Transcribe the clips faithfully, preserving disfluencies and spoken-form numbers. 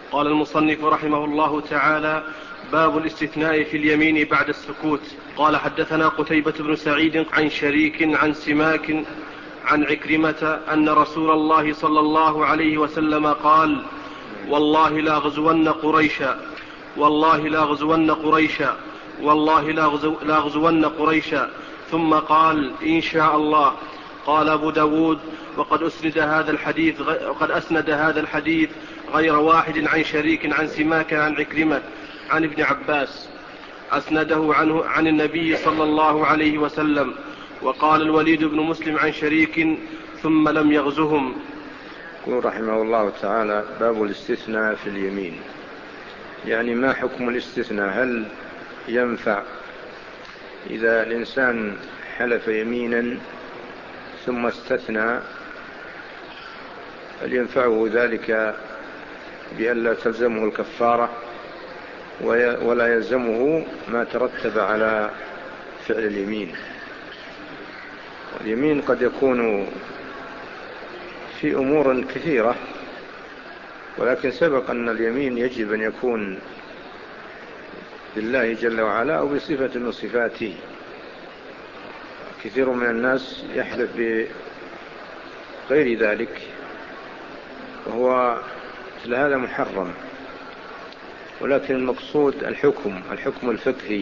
قال المصنف رحمه الله تعالى: باب الاستثناء في اليمين بعد السكوت. قال: حدثنا قتيبة بن سعيد عن شريك عن سماك عن عكرمة أن رسول الله صلى الله عليه وسلم قال: والله لاغزون قريشا والله لاغزون قريشا والله لاغزون قريشا ثم قال: إن شاء الله. قال أبو داود: وقد أسند هذا الحديث وقد أسند هذا الحديث غير واحد عن شريك عن سماك عن عكرمة عن ابن عباس، أسنده عنه عن النبي صلى الله عليه وسلم. وقال الوليد بن مسلم عن شريك: ثم لم يغزهم. يقول رحمه الله تعالى: باب الاستثناء في اليمين، يعني ما حكم الاستثناء؟ هل ينفع إذا الإنسان حلف يمينا ثم استثنى؟ هل ينفعه ذلك بأن لا تلزمه الكفارة ولا يلزمه ما ترتب على فعل اليمين؟ اليمين قد يكون في أمور كثيرة، ولكن سبق أن اليمين يجب أن يكون بالله جل وعلا أو بصفة من صفاته. كثير من الناس يحلف بغير ذلك، وهو مثل هذا محرم. ولكن المقصود الحكم الحكم الفقهي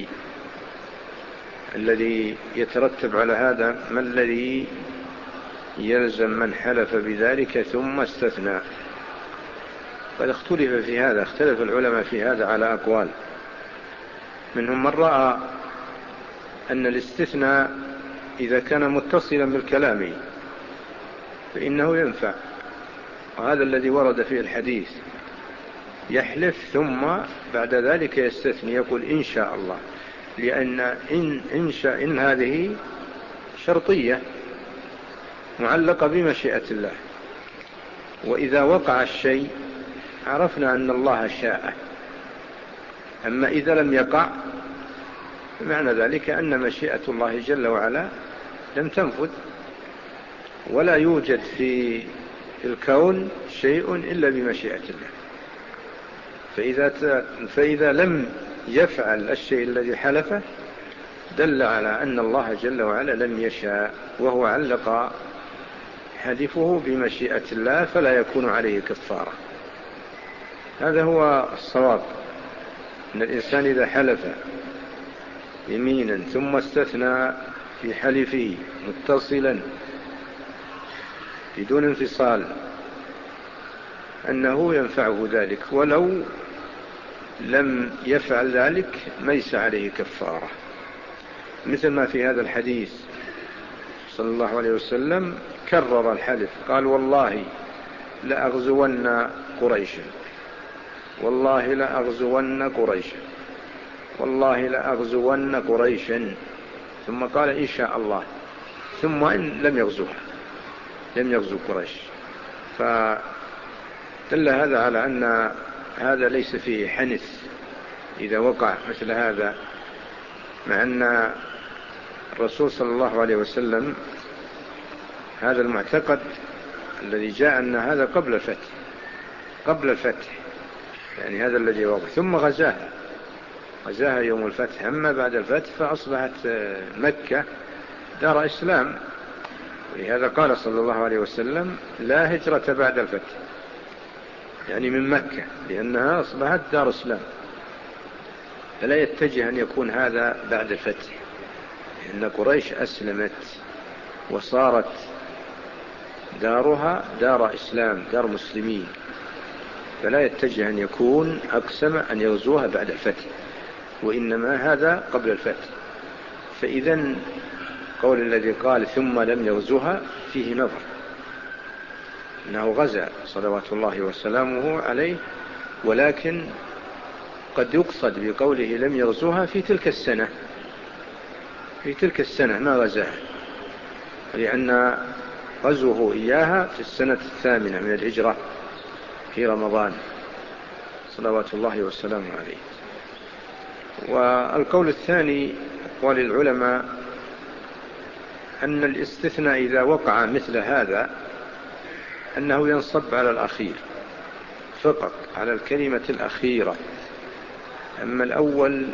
الذي يترتب على هذا، ما الذي يلزم من حلف بذلك ثم استثنى؟ قد اختلف في هذا، اختلف العلماء في هذا على أقوال. منهم من رأى أن الاستثناء إذا كان متصلا بالكلام فإنه ينفع، وهذا الذي ورد فيه الحديث: يحلف ثم بعد ذلك يستثني، يقول إن شاء الله، لأن إن, إن, شاء إن هذه شرطية معلقة بمشيئة الله، وإذا وقع الشيء عرفنا أن الله شاء. أما إذا لم يقع فمعنى ذلك أن مشيئة الله جل وعلا لم تنفذ، ولا يوجد في الكون شيء إلا بمشيئة الله. فإذا, فإذا لم يفعل الشيء الذي حلفه دل على أن الله جل وعلا لم يشاء، وهو علق حلفه بمشيئة الله فلا يكون عليه كفارة. هذا هو الصواب، أن الإنسان إذا حلف يمينا ثم استثنى في حلفه متصلا بدون انفصال أنه ينفعه ذلك، ولو لم يفعل ذلك ليس عليه كفارة، مثل ما في هذا الحديث صلى الله عليه وسلم كرر الحلف، قال: والله لأغزون قريشا والله لأغزون قريشا والله لأغزون قريشا، ثم قال إن شاء الله، ثم إن لم يغزوها لم يغزو قريش. فدل هذا على أن هذا ليس فيه حنث إذا وقع مثل هذا، مع أن الرسول صلى الله عليه وسلم هذا المعتقد الذي جاء أن هذا قبل الفتح قبل الفتح يعني هذا الذي وقع، ثم غزاها غزاها يوم الفتح. أما بعد الفتح فأصبحت مكة دار إسلام، ولهذا قال صلى الله عليه وسلم: لا هجرة بعد الفتح، يعني من مكة، لأنها أصبحت دار إسلام، فلا يتجه أن يكون هذا بعد الفتح، لأن قريش أسلمت وصارت دارها دار إسلام، دار مسلمين، فلا يتجه أن يكون أقسم أن يغزوها بعد الفتح، وإنما هذا قبل الفتح. فإذا قول الذي قال ثم لم يغزوها فيه نظر، أنه غزا صلوات الله وسلامه عليه، ولكن قد يقصد بقوله لم يغزوها في تلك السنة في تلك السنة ما غزاها، لأن غزوه إياها في السنة الثامنة من الهجرة في رمضان صلوات الله وسلامه عليه. والقول الثاني قال العلماء أن الاستثناء إذا وقع مثل هذا أنه ينصب على الأخير، فقط على الكلمة الأخيرة. أما الأول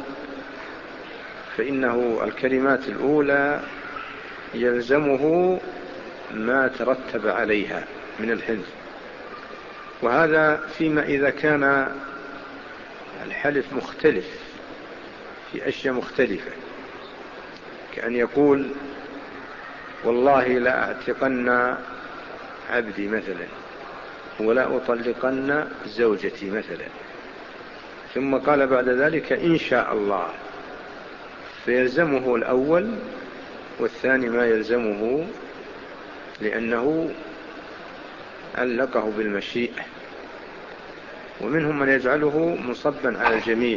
فإنه الكلمات الأولى يلزمه ما ترتب عليها من الحلف، وهذا فيما إذا كان الحلف مختلف في أشياء مختلفة، كأن يقول والله لا أعتقن عبدي مثلا، ولا أطلقن زوجتي مثلا، ثم قال بعد ذلك إن شاء الله، فيلزمه الأول، والثاني ما يلزمه لأنه علقه بالمشيئة. ومنهم من يجعله مصبا على الجميع،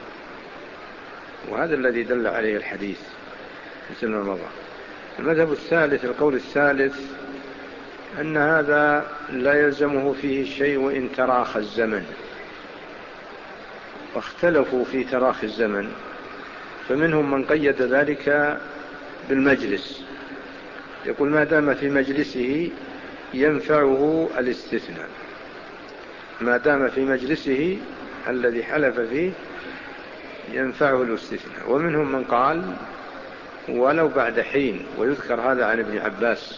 وهذا الذي دل عليه الحديث مثل ما مضى. المذهب الثالث، القول الثالث، أن هذا لا يلزمه فيه شيء وإن تراخى الزمن. واختلفوا في تراخي الزمن، فمنهم من قيد ذلك بالمجلس، يقول ما دام في مجلسه ينفعه الاستثناء، ما دام في مجلسه الذي حلف فيه ينفعه الاستثناء. ومنهم من قال ولو بعد حين، ويذكر هذا عن ابن عباس،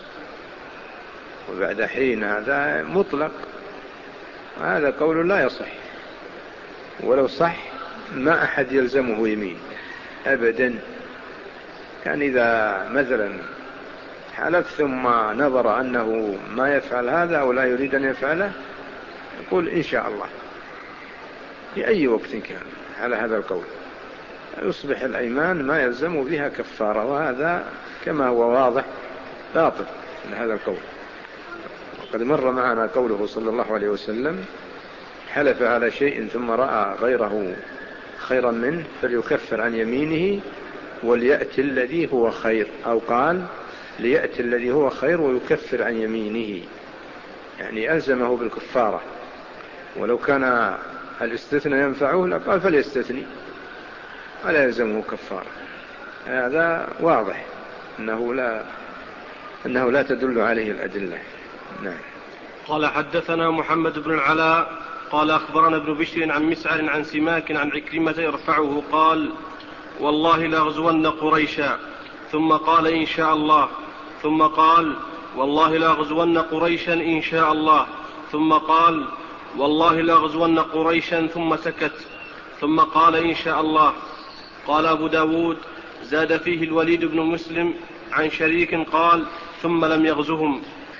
وبعد حين هذا مطلق، هذا قول لا يصح، ولو صح ما أحد يلزمه يمين أبدا. كان إذا مثلا حلف ثم نظر أنه ما يفعل هذا أو لا يريد أن يفعله يقول إن شاء الله في أي وقت كان على هذا القول، يصبح الأيمان ما يلزم بها كفارة، وهذا كما هو واضح باطل من هذا القول. وقد مر معنا قوله صلى الله عليه وسلم حلف على شيء ثم رأى غيره خيرا منه فليكفر عن يمينه وليأتي الذي هو خير، أو قال ليأتي الذي هو خير ويكفر عن يمينه، يعني ألزمه بالكفارة. ولو كان الاستثناء ينفعه لقال فليستثني ولا يلزمه كفارة. هذا واضح أنه لا, أنه لا تدل عليه الأدلة. نعم. قال حدثنا محمد بن العلاء قال أخبرنا ابن بشر عن مسعر عن سماك عن عكرمة يرفعه قال والله لأغزون قريشا، ثم قال إن شاء الله، ثم قال والله لأغزون قريشا إن شاء الله، ثم قال والله لأغزون قريشا، ثم سكت، ثم قال إن شاء الله. قال أبو داود زاد فيه الوليد بن مسلم عن شريك قال ثم لم يغزهم.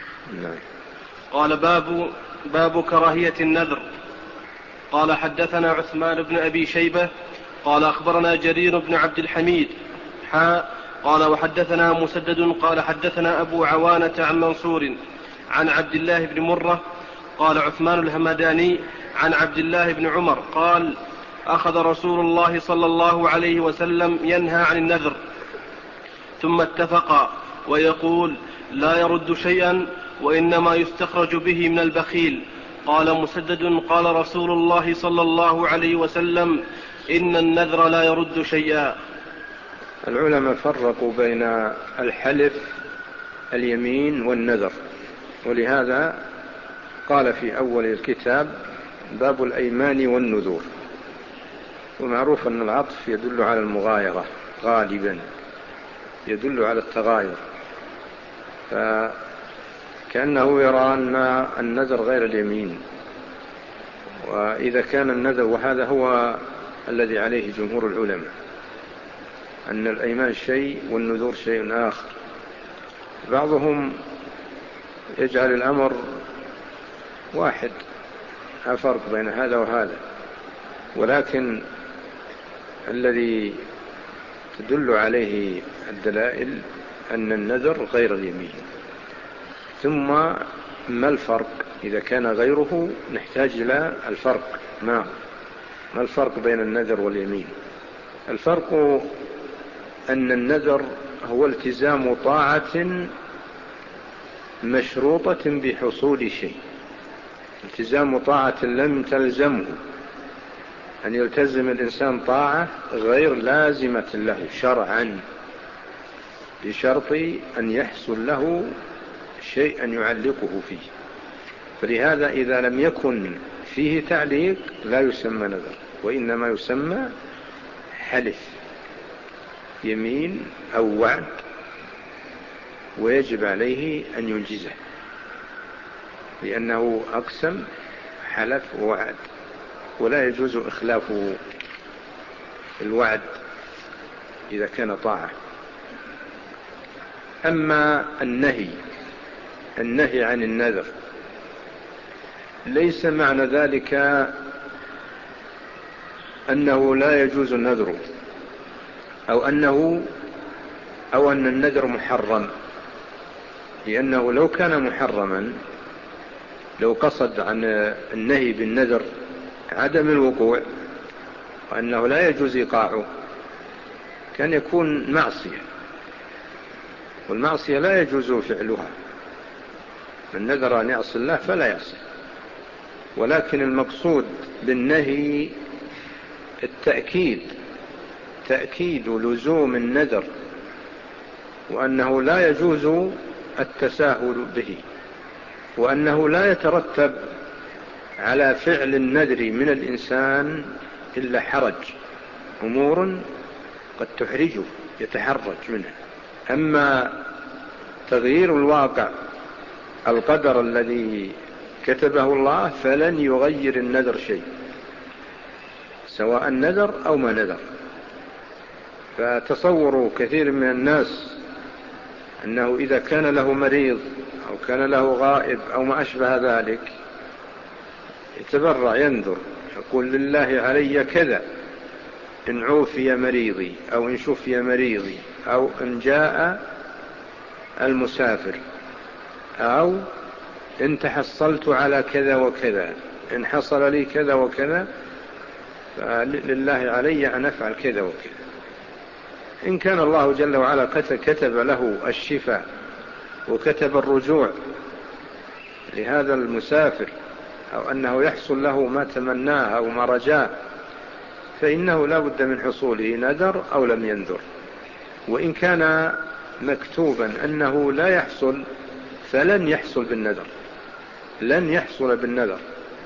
قال باب, باب كراهية النذر. قال حدثنا عثمان بن أبي شيبة قال أخبرنا جرير بن عبد الحميد حاء قال وحدثنا مسدد قال حدثنا أبو عوانة عن منصور عن عبد الله بن مرة قال عثمان الهمداني عن عبد الله بن عمر قال أخذ رسول الله صلى الله عليه وسلم ينهى عن النذر، ثم اتفقا ويقول لا يرد شيئا وإنما يستخرج به من البخيل. قال مسدد قال رسول الله صلى الله عليه وسلم إن النذر لا يرد شيئا. العلماء فرقوا بين الحلف اليمين والنذر، ولهذا قال في أول الكتاب باب الأيمان والنذور. ومعروف أن العطف يدل على المغايرة، غالبا يدل على التغاير، فكأنه يرى أن النذر غير اليمين. وإذا كان النذر، وهذا هو الذي عليه جمهور العلماء، أن الأيمان شيء والنذور شيء آخر. بعضهم يجعل الأمر واحد، لا فرق بين هذا وهذا، ولكن الذي تدل عليه الدلائل أن النذر غير اليمين. ثم ما الفرق إذا كان غيره؟ نحتاج إلى الفرق. ما ما الفرق بين النذر واليمين؟ الفرق أن النذر هو التزام طاعة مشروطة بحصول شيء، التزام طاعة لم تلزمه، أن يلتزم الإنسان طاعة غير لازمة له شرعا، بشرط أن يحصل له شيء أن يعلقه فيه. فلهذا إذا لم يكن فيه تعليق لا يسمى نذر، وإنما يسمى حلف، يمين أو وعد، ويجب عليه أن ينجزه لأنه أقسم حلف ووعد، ولا يجوز إخلاف الوعد إذا كان طاعة. أما النهي النهي عن النذر ليس معنى ذلك أنه لا يجوز النذر أو أنه أو أن النذر محرم، لأنه لو كان محرما، لو قصد عن النهي بالنذر عدم الوقوع وأنه لا يجوز إيقاعه كان يكون معصية، والمعصية لا يجوز فعلها. من نذر أن يعصي الله فلا يعصي، ولكن المقصود بالنهي التأكيد، تأكيد لزوم النذر، وأنه لا يجوز التساهل به، وأنه لا يترتب على فعل النذر من الإنسان إلا حرج، أمور قد تحرجه يتحرج منها. أما تغيير الواقع القدر الذي كتبه الله فلن يغير النذر شيء، سواء نذر أو ما نذر. فتصوروا كثير من الناس أنه إذا كان له مريض أو كان له غائب أو ما أشبه ذلك يتبرع ينذر، يقول لله علي كذا إن عوفي مريضي أو إن شفي مريضي أو إن جاء المسافر أو إن تحصلت على كذا وكذا، إن حصل لي كذا وكذا فلله علي أن أفعل كذا وكذا. إن كان الله جل وعلا كتب له الشفاء وكتب الرجوع لهذا المسافر أو أنه يحصل له ما تمناه أو ما رجاه، فإنه لا بد من حصوله نذر أو لم ينذر. وإن كان مكتوبا أنه لا يحصل فلن يحصل بالنذر، لن يحصل بالنذر.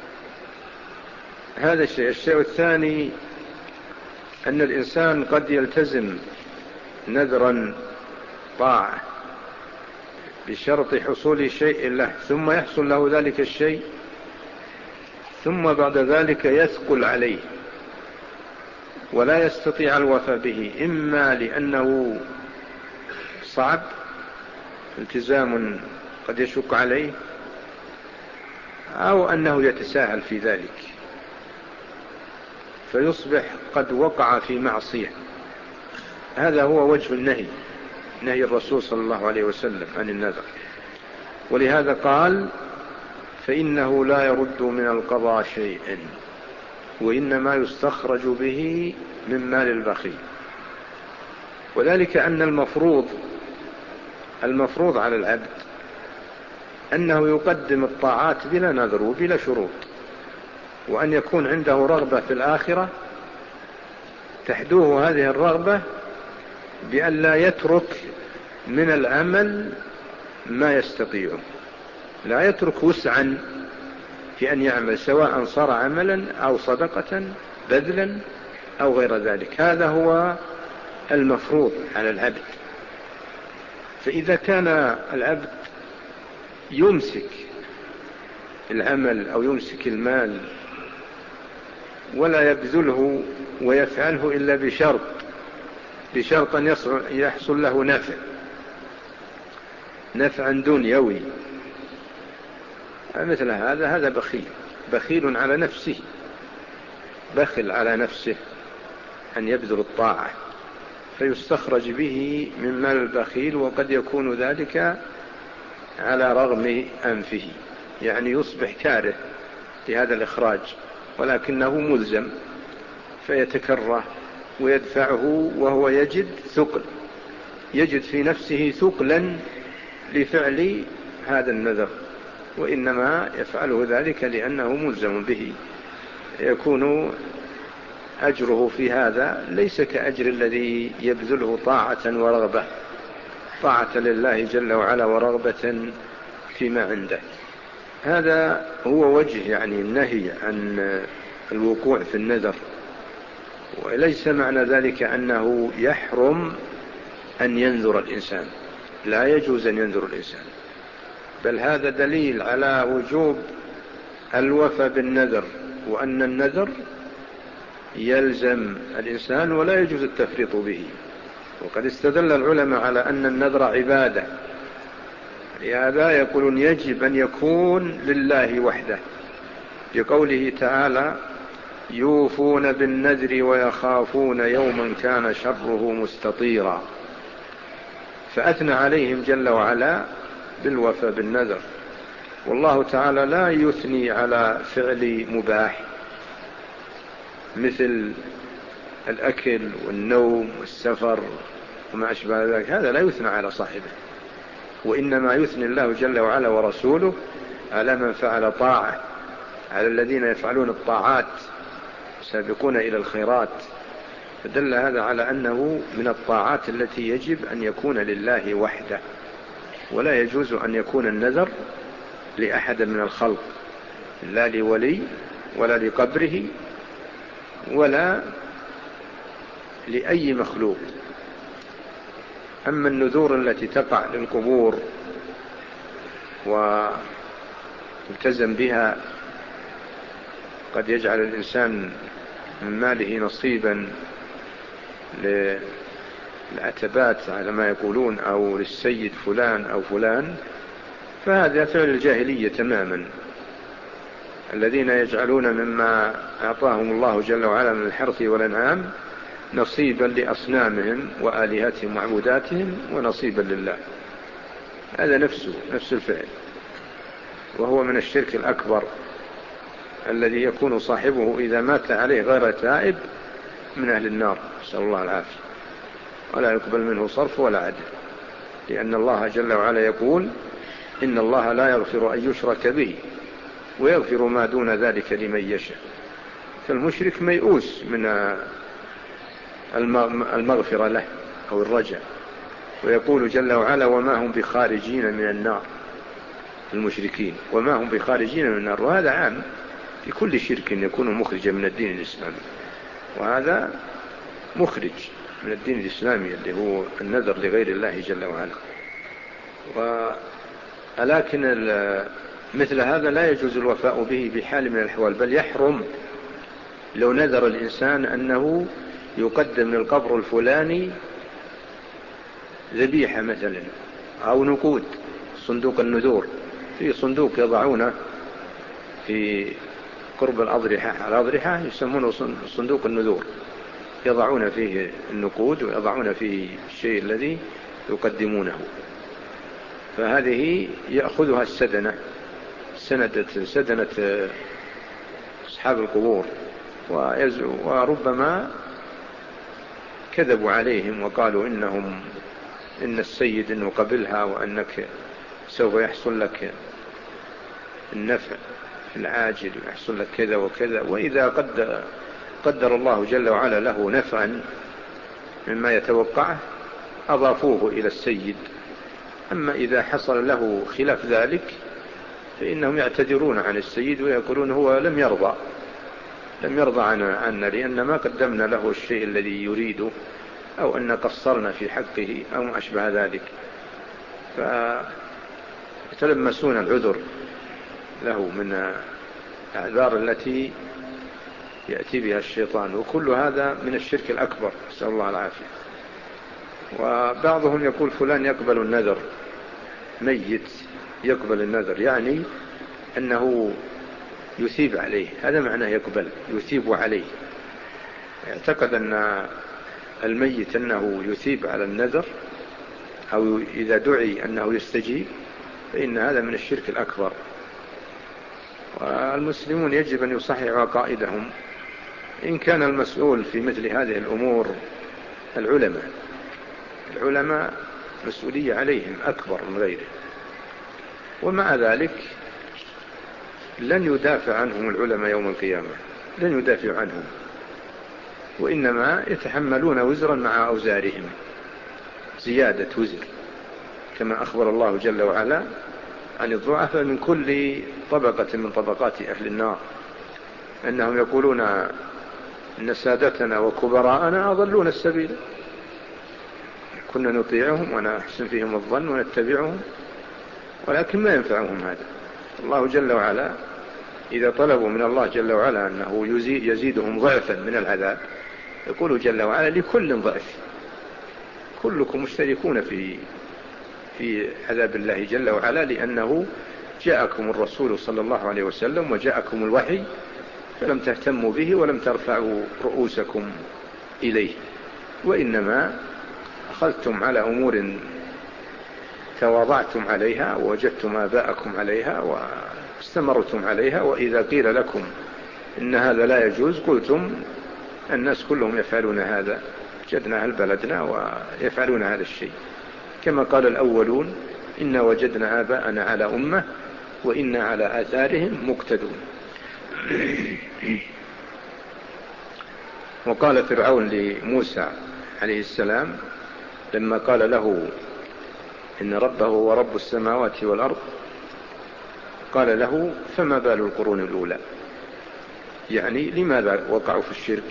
هذا الشيء. الشيء الثاني أن الإنسان قد يلتزم نذرا طاعة بشرط حصول شيء له، ثم يحصل له ذلك الشيء، ثم بعد ذلك يثقل عليه ولا يستطيع الوفاء به، إما لأنه صعب، التزام قد يشق عليه، أو أنه يتساهل في ذلك فيصبح قد وقع في معصية. هذا هو وجه النهي، نهي الرسول صلى الله عليه وسلم عن النذر. ولهذا قال فإنه لا يرد من القضاء شيئا، وإنما يستخرج به من مال البخيل. وذلك أن المفروض المفروض على العبد أنه يقدم الطاعات بلا نذر وبلا شروط، وأن يكون عنده رغبة في الآخرة تحدوه هذه الرغبة بأن لا يترك من العمل ما يستطيعه، لا يترك وسعا في أن يعمل، سواء صار عملا أو صدقة بذلا أو غير ذلك. هذا هو المفروض على العبد. فإذا كان العبد يمسك العمل أو يمسك المال ولا يبذله ويفعله إلا بشرط بشرط أن يحصل له نفع نفعا دنيوي، مثل هذا هذا بخيل بخيل على نفسه، بخل على نفسه أن يبذل الطاعة، فيستخرج به من مال البخيل، وقد يكون ذلك على رغم أنفه، يعني يصبح كاره لهذا الإخراج ولكنه ملزم فيتكره ويدفعه، وهو يجد ثقل يجد في نفسه ثقلا لفعل هذا النذر، وإنما يفعله ذلك لأنه ملزم به. يكون أجره في هذا ليس كأجر الذي يبذله طاعة ورغبة، طاعة لله جل وعلا ورغبة فيما عنده. هذا هو وجه يعني النهي عن الوقوع في النذر، وليس معنى ذلك أنه يحرم أن ينذر الإنسان، لا يجوز أن ينذر الإنسان، بل هذا دليل على وجوب الوفاء بالنذر، وأن النذر يلزم الإنسان ولا يجوز التفريط به. وقد استدل العلماء على أن النذر عبادة، لهذا يقولون يجب أن يكون لله وحده، لقوله تعالى يوفون بالنذر ويخافون يوما كان شره مستطيرا، فأثنى عليهم جل وعلا بالوفاء بالنذر. والله تعالى لا يثني على فعل مباح مثل الأكل والنوم والسفر وما أشبه ذلك، هذا لا يثنى على صاحبه، وإنما يثني الله جل وعلا ورسوله على من فعل طاعة، على الذين يفعلون الطاعات سابقون إلى الخيرات. فدل هذا على أنه من الطاعات التي يجب أن يكون لله وحده، ولا يجوز أن يكون النذر لأحد من الخلق، لا لولي ولا لقبره ولا لأي مخلوق. أما النذور التي تقع للقبور ويلتزم بها، قد يجعل الإنسان من ماله نصيبا للعتبات على ما يقولون، أو للسيد فلان أو فلان، فهذا فعل الجاهلية تماما. الذين يجعلون مما أعطاهم الله جل وعلا من الحرث والأنعام نصيبا لأصنامهم وآلهتهم وعبوداتهم ونصيبا لله، هذا نفسه نفس الفعل، وهو من الشرك الأكبر الذي يكون صاحبه إذا مات عليه غير تائب من أهل النار، نسأل الله العافية، ولا يقبل منه صرف ولا عدل، لأن الله جل وعلا يقول إن الله لا يغفر أن يشرك به ويغفر ما دون ذلك لمن يشاء. فالمشرك ميؤوس من المغفرة له أو الرجاء، ويقول جل وعلا وما هم بخارجين من النار، المشركين وما هم بخارجين من النار، وهذا عام في كل شرك يكون مخرجا من الدين الإسلامي، وهذا مخرج من الدين الإسلامي اللي هو النذر لغير الله جل وعلا. ولكن مثل هذا لا يجوز الوفاء به بحال من الأحوال، بل يحرم لو نذر الإنسان أنه يقدم للقبر الفلاني ذبيحة مثلا أو نقود، صندوق النذور، في صندوق يضعونه في قرب الأضرحة، الأضرحة يسمونه صندوق النذور، يضعون فيه النقود ويضعون فيه الشيء الذي يقدمونه، فهذه يأخذها السدنة، سندة سدنة أصحاب القبور، وربما كذبوا عليهم وقالوا إنهم إن السيد إنه قبلها، وأنك سوف يحصل لك النفع العاجل ويحصل لك كذا وكذا، وإذا قدر, قدر الله جل وعلا له نفعا مما يتوقعه أضافوه إلى السيد. أما إذا حصل له خلاف ذلك فإنهم يعتذرون عن السيد ويقولون هو لم يرضى لم يرضى عنا لأن ما قدمنا له الشيء الذي يريده، أو أن قصرنا في حقه أو ما أشبه ذلك، فيتلمسون العذر له من الأعذار التي يأتي بها الشيطان، وكل هذا من الشرك الأكبر، نسأل الله العافية. وبعضهم يقول فلان يقبل النذر، ميت يقبل النذر، يعني أنه يثيب عليه، هذا معناه يقبل، يثيب عليه، يعتقد أن الميت أنه يثيب على النذر، أو إذا دعي أنه يستجيب، فإن هذا من الشرك الأكبر. والمسلمون يجب أن يصححوا عقائدهم، إن كان المسؤول في مثل هذه الأمور العلماء العلماء مسؤولية عليهم أكبر من غيره، ومع ذلك لن يدافع عنهم العلماء يوم القيامة، لن يدافع عنهم، وإنما يتحملون وزرا مع أوزارهم، زيادة وزر، كما أخبر الله جل وعلا عن الضعفاء من كل طبقة من طبقات أهل النار، أنهم يقولون إن سادتنا وكبراءنا أضلون السبيل، كنا نطيعهم ونحسن فيهم الظن ونتبعهم، ولكن ما ينفعهم هذا. الله جل وعلا إذا طلبوا من الله جل وعلا أنه يزيدهم ضعفا من العذاب، يقول جل وعلا لكل ضعف، كلكم مشتركون في في عذاب الله جل وعلا، لأنه جاءكم الرسول صلى الله عليه وسلم وجاءكم الوحي فلم تهتموا به ولم ترفعوا رؤوسكم إليه، وإنما أخذتم على أمور تواضعتم عليها ووجدتم آباءكم عليها واستمرتم عليها، وإذا قيل لكم إن هذا لا يجوز قلتم الناس كلهم يفعلون هذا، وجدنا أهل بلدنا ويفعلون هذا الشيء، كما قال الأولون إنا وجدنا آباءنا على أمة وإنا على آثارهم مقتدون. وقال فرعون لموسى عليه السلام لما قال له إن ربه هو رب السماوات والأرض، قال له فما بال القرون الأولى، يعني لماذا وقعوا في الشرك؟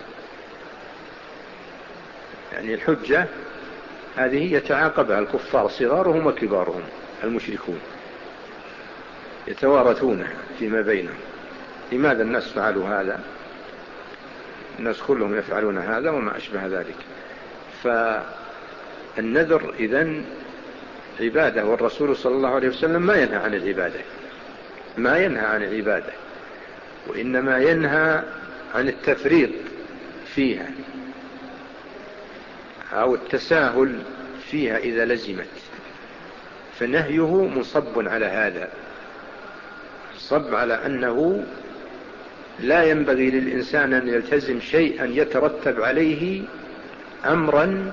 يعني الحجة هذه يتعاقبها الكفار صغارهم وكبارهم المشركون، يتوارثون فيما بينهم. لماذا الناس فعلوا هذا؟ الناس كلهم يفعلون هذا وما أشبه ذلك. فالنذر إذن عبادة، والرسول صلى الله عليه وسلم ما ينهى عن العبادة، ما ينهى عن العبادة، وإنما ينهى عن التفريط فيها أو التساهل فيها إذا لزمت، فنهيه مصب على هذا، صب على أنه لا ينبغي للإنسان أن يلتزم شيئا يترتب عليه أمرا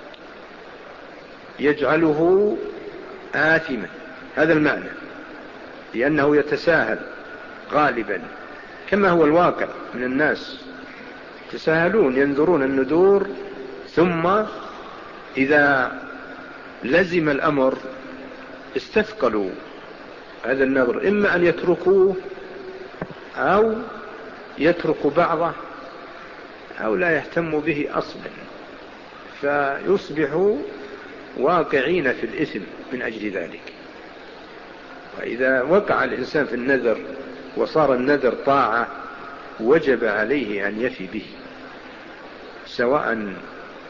يجعله آثما، هذا المعنى، لأنه يتساهل غالبا كما هو الواقع من الناس، يتساهلون ينذرون النذور ثم إذا لزم الأمر استثقلوا هذا النذر، إما أن يتركوه أو يتركوا بعضه أو لا يهتموا به أصلا، فيصبحوا واقعين في الإثم من أجل ذلك. وإذا وقع الإنسان في النذر وصار النذر طاعة وجب عليه أن يفي به، سواء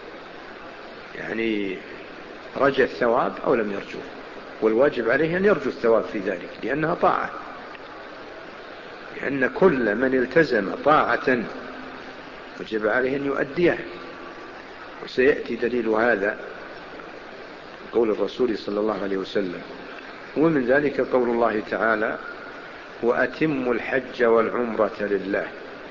يعني رجى الثواب أو لم يرجوه، والواجب عليه أن يرجو الثواب في ذلك لأنها طاعة، لأن كل من التزم طاعة وجب عليه أن يؤديها. وسيأتي دليل هذا قول الرسول صلى الله عليه وسلم، ومن ذلك قول الله تعالى وأتموا الحج والعمرة لله.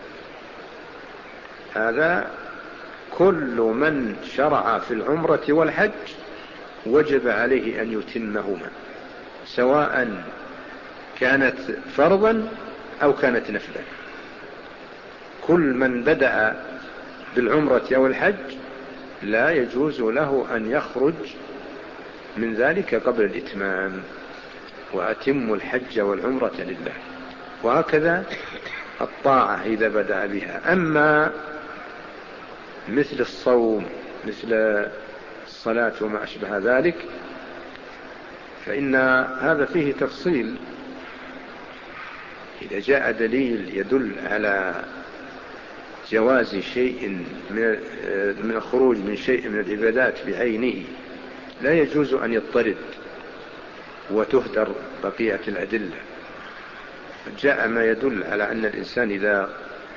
هذا كل من شرع في العمرة والحج وجب عليه أن يتمهما، سواء كانت فرضا أو كانت نفلا. كل من بدأ بالعمرة أو الحج لا يجوز له أن يخرج من ذلك قبل الإتمام. وأتموا الحج والعمرة لله. وهكذا الطاعة إذا بدأ بها. أما مثل الصوم مثل الصلاة وما أشبه ذلك فإن هذا فيه تفصيل. إذا جاء دليل يدل على جواز شيء من الخروج من شيء من العبادات بعينه لا يجوز أن يضطرد وتهدر بقية الأدلة. جاء ما يدل على أن الإنسان إذا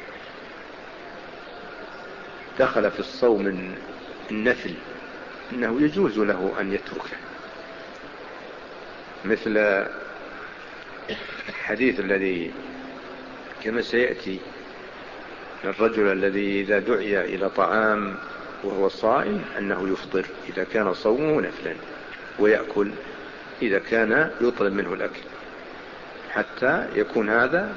دخل في الصوم النفل إنه يجوز له أن يتركه، مثل الحديث الذي كما سيأتي الرجل الذي إذا دعي إلى طعام وهو صائم أنه يفطر إذا كان صومه نفلا، ويأكل إذا كان يطلب منه الأكل، حتى يكون هذا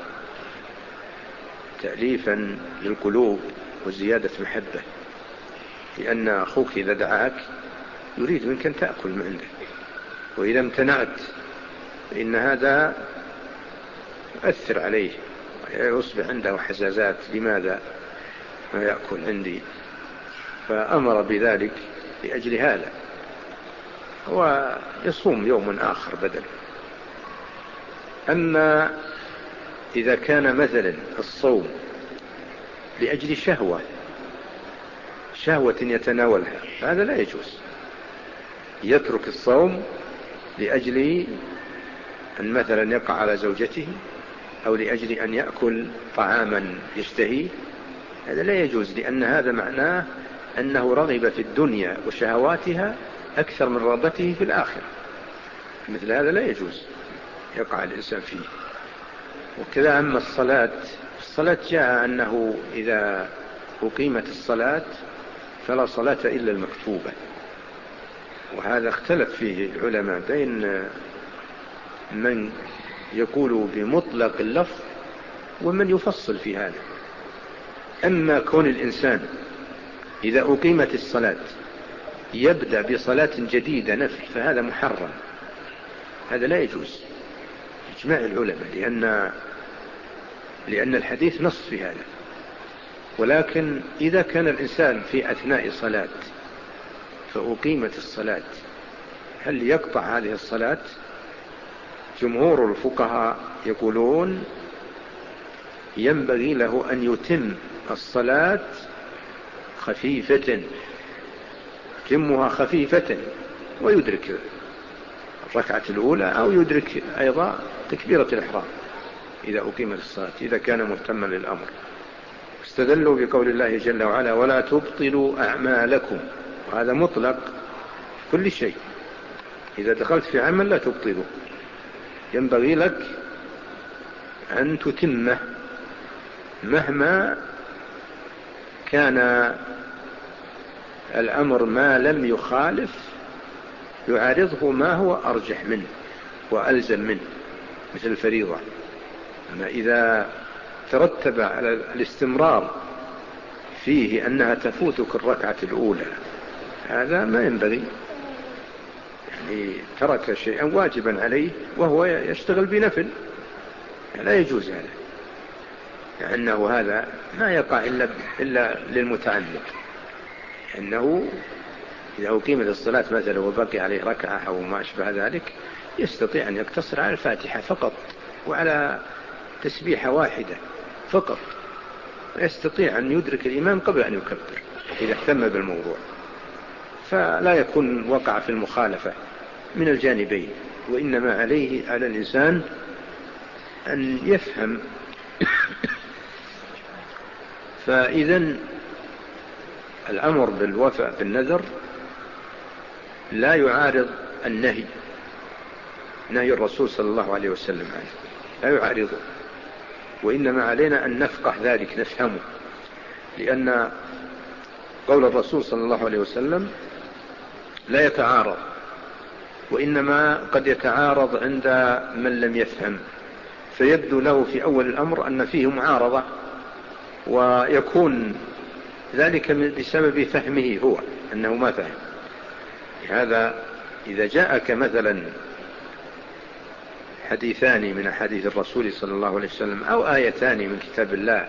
تأليفا للقلوب وزيادة محبة، لأن أخوك إذا دعاك يريد منك أن تأكل من عنده، وإذا امتنعت إن هذا يؤثر عليه، يصبح عنده حزازات، لماذا ما يأكل عندي؟ فأمر بذلك لأجل هذا، ويصوم يوم آخر بدل. أما إذا كان مثلا الصوم لأجل شهوة شهوة يتناولها، هذا لا يجوز. يترك الصوم لأجل أن مثلا يقع على زوجته، أو لأجل أن يأكل طعاما يشتهيه، هذا لا يجوز، لأن هذا معناه أنه رغب في الدنيا وشهواتها أكثر من رغبته في الآخرة. مثل هذا لا يجوز يقع الإنسان فيه. وكذا أما الصلاة، الصلاة جاء أنه إذا أقيمت الصلاة فلا صلاة إلا المكتوبة، وهذا اختلف فيه العلماء بين من يقول بمطلق اللفظ ومن يفصل في هذا. أما كون الإنسان إذا أقيمت الصلاة يبدأ بصلاة جديدة نفل، فهذا محرم، هذا لا يجوز إجماع العلماء، لأن لأن الحديث نص في هذا. ولكن إذا كان الإنسان في أثناء صلاة فأقيمت الصلاة، هل يقطع هذه الصلاة؟ جمهور الفقهاء يقولون ينبغي له أن يتم الصلاة خفيفة، يتمها خفيفة ويدرك الركعة الأولى، أو يدرك أيضا تكبيرة الإحرام إذا أقيمت الصلاة، إذا كان مهتما للأمر. استدلوا بقول الله جل وعلا: ولا تبطلوا أعمالكم، وهذا مطلق كل شيء. إذا دخلت في عمل لا تبطله، ينبغي لك أن تتمه مهما كان الأمر، ما لم يخالف يعارضه ما هو أرجح منه وألزم منه، مثل الفريضة. أما إذا ترتب على الاستمرار فيه أنها تفوتك الركعة الأولى، هذا ما ينبغي، يعني ترك شيئا واجبا عليه وهو يشتغل بنفل، لا يجوز هذا، لأنه هذا ما يقع إلا, إلا للمتعلق، لأنه إذا أقيمت الصلاة مثلا وبقي عليه ركعة أو ما أشبه ذلك، يستطيع أن يقتصر على الفاتحة فقط وعلى تسبيحة واحدة فقط، يستطيع أن يدرك الإمام قبل أن يكبر إذا اهتم بالموضوع، فلا يكون وقع في المخالفة من الجانبين. وإنما عليه على الإنسان أن يفهم. فإذا الأمر بالوفاء بالنذر لا يعارض النهي، نهي الرسول صلى الله عليه وسلم عنه لا يعارضه، وإنما علينا أن نفقه ذلك، نفهمه، لأن قول الرسول صلى الله عليه وسلم لا يتعارض، وإنما قد يتعارض عند من لم يفهم، فيبدو له في أول الأمر أن فيه معارضة، ويكون ذلك بسبب فهمه هو أنه ما فهم. هذا إذا جاءك مثلا حديثان من حديث الرسول صلى الله عليه وسلم أو آيتان من كتاب الله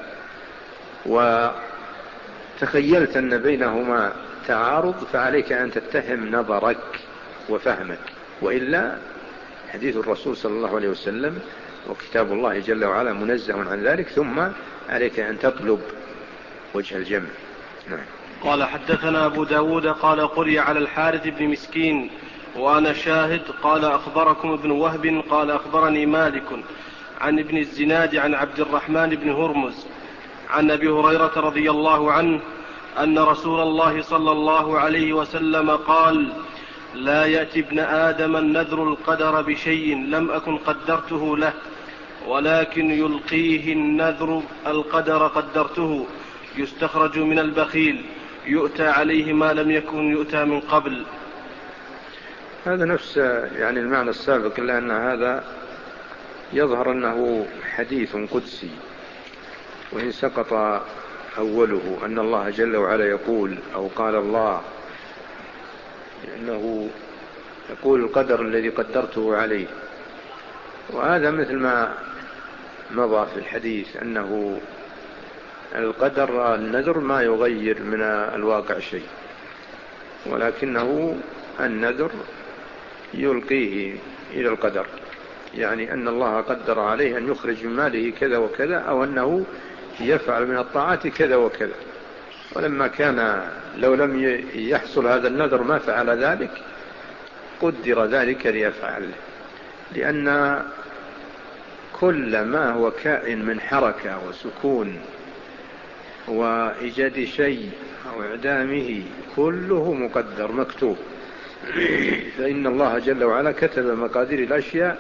وتخيلت أن بينهما تعارض، فعليك أن تتهم نظرك وفهمك، وإلا حديث الرسول صلى الله عليه وسلم وكتاب الله جل وعلا منزه عن ذلك، ثم عليك أن تطلب وجه الجمع. نعم. قال: حدثنا أبو داود قال: قرئ على الحارث بن مسكين وأنا شاهد. قال: أخبركم ابن وهب قال: أخبرني مالك عن ابن الزناد عن عبد الرحمن بن هرمز عن أبي هريرة رضي الله عنه أن رسول الله صلى الله عليه وسلم قال: لا يأتي ابن آدم النذر القدر بشيء لم أكن قدرته له، ولكن يلقيه النذر القدر قدرته، يستخرج من البخيل، يؤتى عليه ما لم يكن يؤتى من قبل. هذا نفس يعني المعنى السابق، إلا أن هذا يظهر أنه حديث قدسي، وإن سقط أوله أن الله جل وعلا يقول أو قال الله، لأنه يقول القدر الذي قدرته عليه، وهذا مثل ما مضى في الحديث أنه القدر النذر ما يغير من الواقع شيء، ولكنه النذر يلقيه إلى القدر، يعني أن الله قدر عليه أن يخرج من ماله كذا وكذا، أو أنه يفعل من الطاعات كذا وكذا، ولما كان لو لم يحصل هذا النذر ما فعل ذلك قدر ذلك ليفعل، لأن كل ما هو كائن من حركة وسكون وإيجاد شيء أو إعدامه كله مقدر مكتوب، فإن الله جل وعلا كتب مقادير الأشياء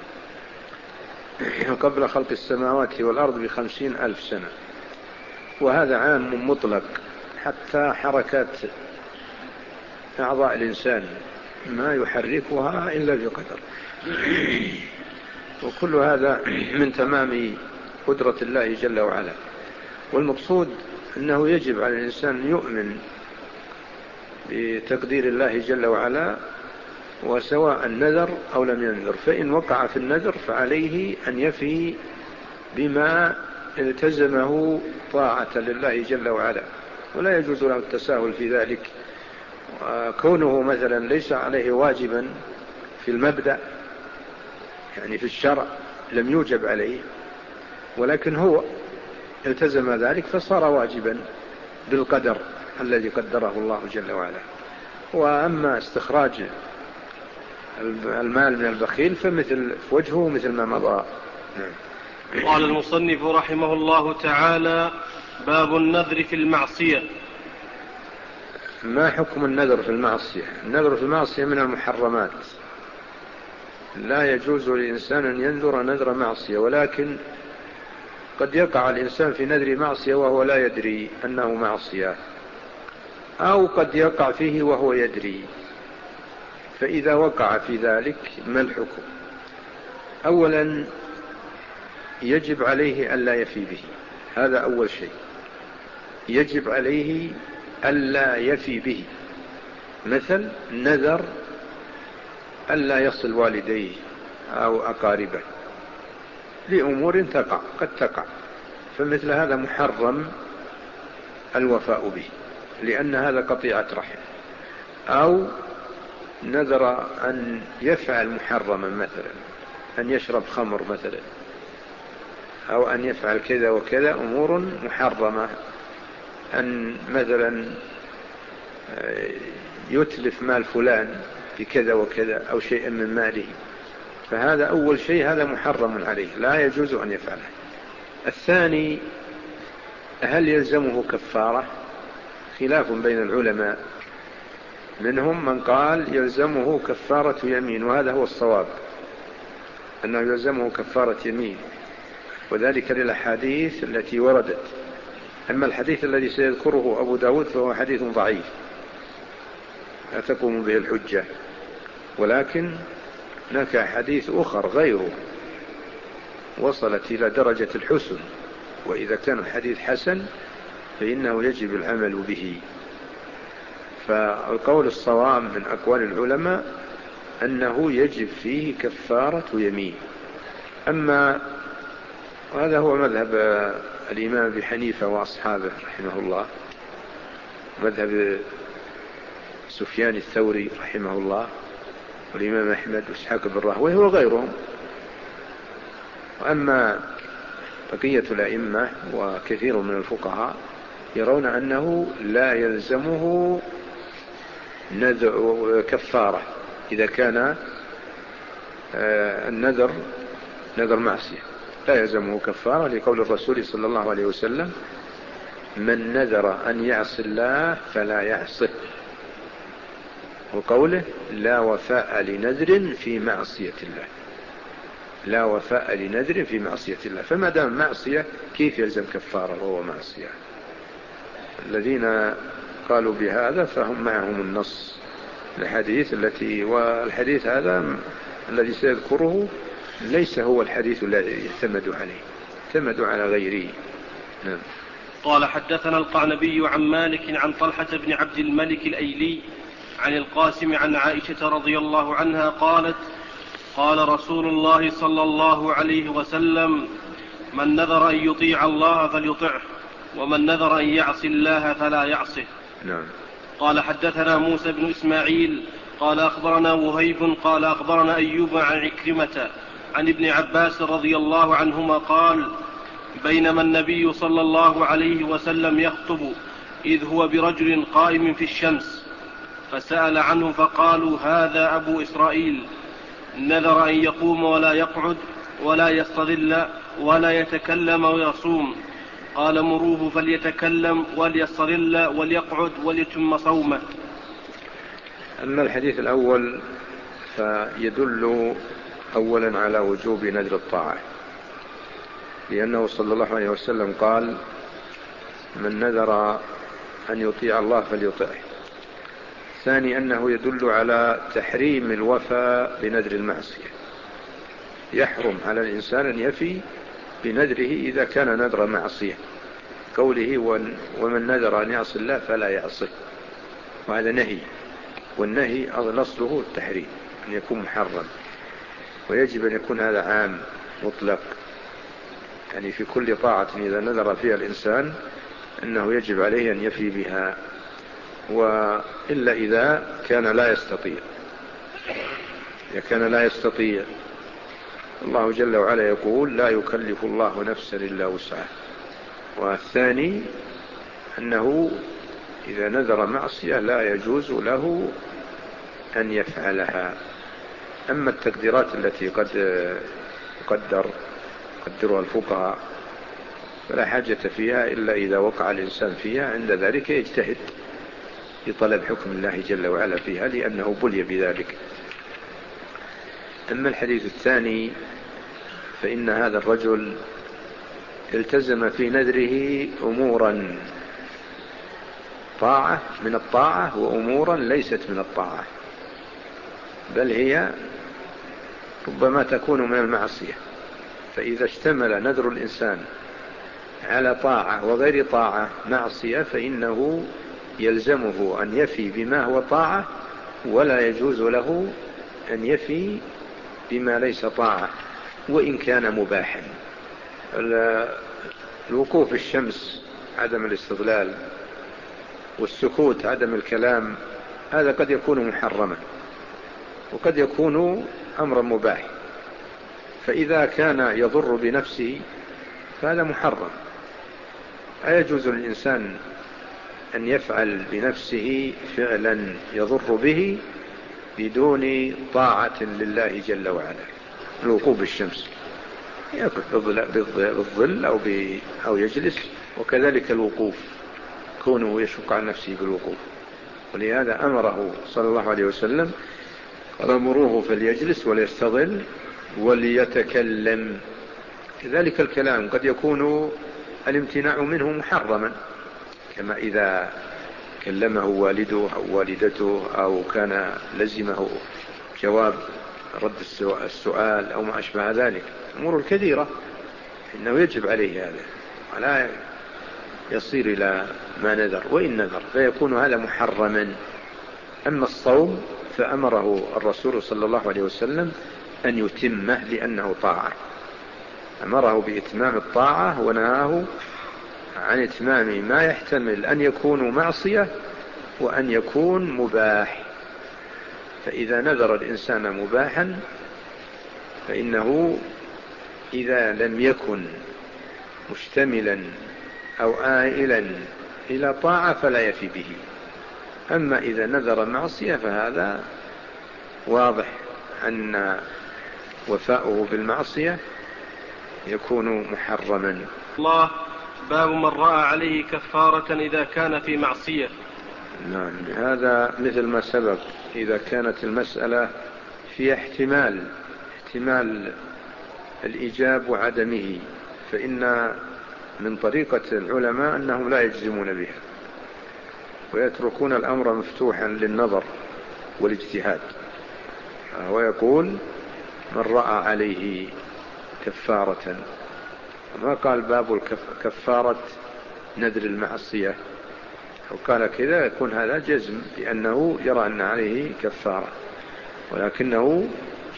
قبل خلق السماوات والأرض بخمسين ألف سنة، وهذا عام مطلق، حتى حركات أعضاء الإنسان ما يحركها إلا بقدر، وكل هذا من تمام قدرة الله جل وعلا. والمقصود أنه يجب على الإنسان أن يؤمن بتقدير الله جل وعلا، وسواء نذر أو لم ينذر، فإن وقع في النذر فعليه أن يفي بما التزمه طاعة لله جل وعلا، ولا يجوز له التساهل في ذلك. كونه مثلا ليس عليه واجبا في المبدأ، يعني في الشرع لم يوجب عليه، ولكن هو التزم ذلك فصار واجبا بالقدر الذي قدره الله جل وعلا. وأما استخراج المال من البخيل فمثل وجهه مثل ما مضى. قال المصنف رحمه الله تعالى: باب النذر في المعصية. ما حكم النذر في المعصية؟ النذر في المعصية من المحرمات، لا يجوز للإنسان أن ينذر نذر معصية، ولكن قد يقع الإنسان في نذر معصية وهو لا يدري أنه معصية، أو قد يقع فيه وهو يدري. فإذا وقع في ذلك ما الحكم؟ أولا يجب عليه ألا يفي به، هذا أول شيء، يجب عليه ألا يفي به. مثل نذر ألا يصل والديه أو أقاربه لأمور تقع قد تقع، فمثل هذا محرم الوفاء به، لأن هذا قطيعة رحم. أو نذر أن يفعل محرما، مثلا أن يشرب خمر مثلا، أو أن يفعل كذا وكذا أمور محرمة، أن مثلا يتلف مال فلان بكذا وكذا أو شيء من ماله، فهذا أول شيء، هذا محرم عليه لا يجوز أن يفعله. الثاني هل يلزمه كفارة؟ خلاف بين العلماء، منهم من قال يلزمه كفارة يمين، وهذا هو الصواب، أنه يلزمه كفارة يمين، وذلك للأحاديث التي وردت. أما الحديث الذي سيذكره أبو داود فهو حديث ضعيف لا تقوم به الحجة، ولكن هناك حديث أخر غيره وصلت إلى درجة الحسن، وإذا كان الحديث حسن فإنه يجب العمل به. فالقول الصواب من أقوال العلماء أنه يجب فيه كفارة يمين. أما وهذا هو مذهب الإمام أبي حنيفة وأصحابه رحمه الله، مذهب سفيان الثوري رحمه الله، والإمام أحمد وإسحاق بن راهويه وغيرهم. وأما بقية الأئمة وكثير من الفقهاء يرون أنه لا يلزمه نذر كفارة إذا كان النذر نذر معصية، لا يلزمه كفارة، لقول الرسول صلى الله عليه وسلم: من نذر أن يعصي الله فلا يعصه، وقوله: لا وفاء لنذر في معصية الله، لا وفاء لنذر في معصية الله. فما دام معصية كيف يلزم كفارة وهو معصية؟ الذين قالوا بهذا فهم معهم النص الحديث التي والحديث هذا الذي سيذكره ليس هو الحديث الذي اعتمدوا عليه، اعتمدوا على غيره. نعم. قال: حدثنا القعنبي عن مالك عن طلحة بن عبد الملك الأيلي عن القاسم عن عائشة رضي الله عنها قالت: قال رسول الله صلى الله عليه وسلم: من نذر أن يطيع الله فليطعه، ومن نذر أن يعصي الله فلا يعصه. نعم. قال حدثنا موسى بن إسماعيل قال أخبرنا وهيب قال أخبرنا أيوب عن عكرمة عن ابن عباس رضي الله عنهما قال: بينما النبي صلى الله عليه وسلم يخطب إذ هو برجل قائم في الشمس، فسأل عنه فقالوا: هذا أبو إسرائيل نذر أن يقوم ولا يقعد ولا يستظل ولا يتكلم ويصوم. قال: مروه فليتكلم وليستظل وليقعد وليتم صومه. أما الحديث الأول فيدل أولا على وجوب نذر الطاعة، لأنه صلى الله عليه وسلم قال: من نذر أن يطيع الله فليطعه. ثاني أنه يدل على تحريم الوفاء بنذر المعصية، يحرم على الإنسان أن يفي بنذره إذا كان نذر معصية، قوله: ومن نذر أن يعصي الله فلا يعصيه، وهذا نهي، والنهي أصله التحريم، أن يكون محرم، ويجب أن يكون هذا عام مطلق، يعني في كل طاعة إذا نذر فيها الإنسان أنه يجب عليه أن يفي بها، وإلا إذا كان لا يستطيع. إذا كان لا يستطيع الله جل وعلا يقول: لا يكلف الله نفسا إلا وسعها. والثاني أنه إذا نذر معصية لا يجوز له أن يفعلها. أما التقديرات التي قد قدر قدرها الفقهاء فلا حاجة فيها إلا إذا وقع الإنسان فيها، عند ذلك يجتهد في طلب حكم الله جل وعلا فيها، لأنه بلي بذلك. أما الحديث الثاني فإن هذا الرجل التزم في نذره أمورا طاعة من الطاعة وأمورا ليست من الطاعة، بل هي ربما تكون من المعصية. فإذا اشتمل نذر الإنسان على طاعة وغير طاعة معصية فإنه يلزمه أن يفي بما هو طاعة، ولا يجوز له أن يفي بما ليس طاعة وإن كان مباحا. الوقوف في الشمس عدم الاستظلال، والسكوت عدم الكلام، هذا قد يكون محرما وقد يكون أمرا مباح، فإذا كان يضر بنفسه فهذا محرم. أيجوز للإنسان أن يفعل بنفسه فعلا يضر به بدون طاعة لله جل وعلا؟ الوقوف بالشمس يقف بالظل أو, أو يجلس، وكذلك الوقوف كونه يشق عن نفسه بالوقوف. ولهذا أمره صلى الله عليه وسلم: قال: مروه فليجلس وليستظل وليتكلم. كذلك الكلام قد يكون الامتناع منه محرما، كما إذا كلمه والده أو والدته أو كان لزمه جواب رد السؤال أو ما أشبه ذلك، أمور كثيرة إنه يجب عليه هذا ولا يصير إلى ما نذر، وإن نذر فيكون هذا محرما. أما الصوم فأمره الرسول صلى الله عليه وسلم أن يتمه لأنه طاعة، أمره بإتمام الطاعة ونهاه عن إتمام ما يحتمل أن يكون معصية وأن يكون مباح. فإذا نذر الإنسان مباحا فإنه إذا لم يكن مشتملا أو آئلا إلى طاعة فلا يفي به. أما إذا نذر معصية فهذا واضح أن وفاؤه بالمعصية يكون محرما. الله باب من رأى عليه كفارة إذا كان في معصية. نعم، هذا مثل ما سبق. إذا كانت المسألة في احتمال احتمال الإيجاب وعدمه فإن من طريقة العلماء أنهم لا يجزمون بها ويتركون الأمر مفتوحا للنظر والاجتهاد، ويقول: من رأى عليه كفارة. ما قال باب كفارة نذر المعصية، أو قال كذا يكون هذا جزم بأنه يرى أن عليه كفارة، ولكنه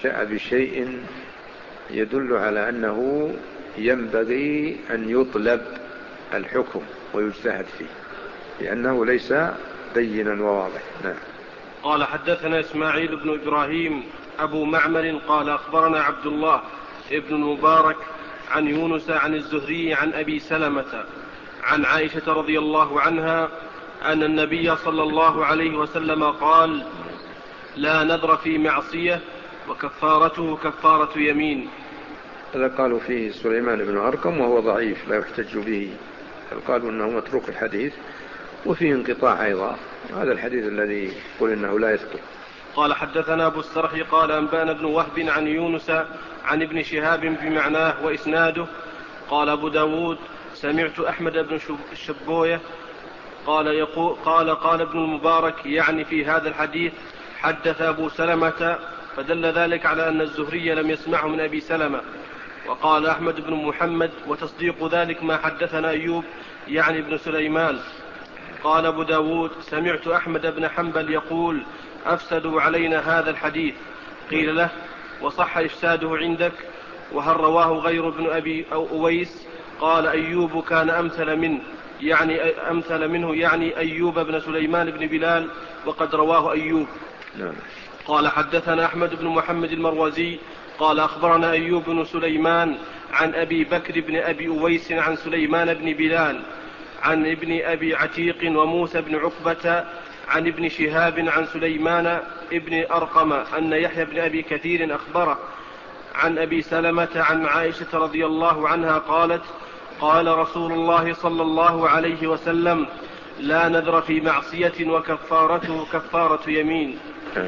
جاء بشيء يدل على أنه ينبغي أن يطلب الحكم ويجتهد فيه لأنه ليس بينا وواضح. نعم. قال حدثنا إسماعيل بن إبراهيم أبو معمر قال أخبرنا عبد الله ابن المبارك عن يونس عن الزهري عن أبي سلمة عن عائشة رضي الله عنها أن النبي صلى الله عليه وسلم قال: لا نذر في معصية وكفارته كفارة يمين. هذا قالوا فيه سليمان بن أرقم وهو ضعيف لا يحتج به، قالوا أنه متروك الحديث وفيه انقطاع أيضا. هذا الحديث الذي يقول إنه لا يثبت. قال حدثنا أبو السرح قال أنبانا بن وهب عن يونس عن ابن شهاب بمعناه وإسناده. قال أبو داود سمعت أحمد بن الشبوية قال, يقول قال قال ابن المبارك يعني في هذا الحديث حدث أبو سلمة، فدل ذلك على أن الزهري لم يسمعه من أبي سلمة. وقال أحمد بن محمد وتصديق ذلك ما حدثنا أيوب يعني ابن سليمان. قال أبو داود سمعت أحمد بن حنبل يقول: أفسدوا علينا هذا الحديث. قيل له: وصح إفساده عندك؟ وهل رواه غير ابن أبي أو أويس؟ قال: أيوب كان أمثل منه يعني أمثل منه يعني أيوب بن سليمان بن بلال، وقد رواه أيوب. قال حدثنا أحمد بن محمد المروزي قال أخبرنا أيوب بن سليمان عن أبي بكر بن أبي أويس عن سليمان بن بلال عن ابن أبي عتيق وموسى بن عقبة عن ابن شهاب عن سليمان ابن أرقم أن يحيى بن أبي كثير أخبره عن أبي سلمة عن عائشة رضي الله عنها قالت: قال رسول الله صلى الله عليه وسلم: لا نذر في معصية وكفارته كفارة يمين.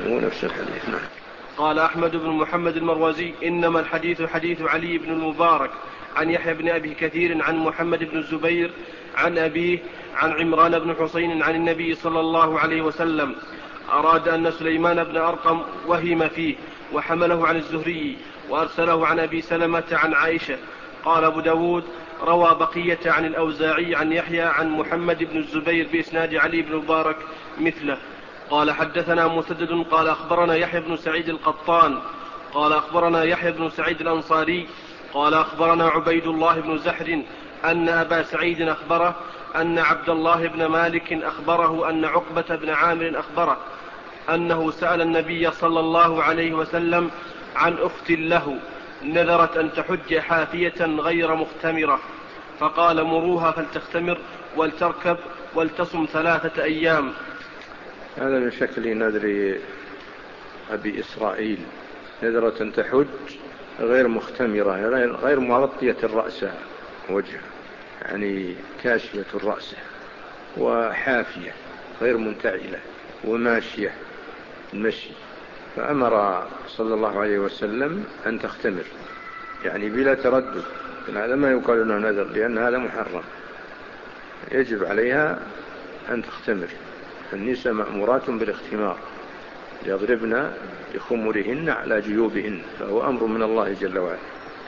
قال أحمد بن محمد المروزي: إنما الحديث حديث علي بن المبارك عن يحيى بن أبي كثير عن محمد بن الزبير عن أبيه عن عمران بن حسين عن النبي صلى الله عليه وسلم. أراد أن سليمان بن أرقم وهم فيه وحمله عن الزهري وأرسله عن أبي سلمة عن عائشة. قال أبو داود: روى بقية عن الأوزاعي عن يحيى عن محمد بن الزبير بإسناد علي بن مبارك مثله. قال حدثنا مسدد قال أخبرنا يحيى بن سعيد القطان قال أخبرنا يحيى بن سعيد الأنصاري قال أخبرنا عبيد الله بن زحر أن أبا سعيد أخبره أن عبد الله بن مالك أخبره أن عقبة بن عامر أخبره أنه سأل النبي صلى الله عليه وسلم عن أخت له نذرت أن تحج حافية غير مختمرة، فقال: مروها فلتختمر ولتركب ولتصم ثلاثة أيام. هذا من شكل نذر أبي إسرائيل، نذرة تحج غير مختمرة غير مغطية الرأس وجهه، يعني كاشفة الرأس، وحافية غير منتعلة، وماشية المشي. فأمر صلى الله عليه وسلم أن تختمر يعني بلا تردد. هذا ما يقال أنه نذر لأن هذا محرم، يجب عليها أن تختمر. النساء مأمورات بالاختمار يضربن بخمرهن على جيوبهن، فهو أمر من الله جل وعلا.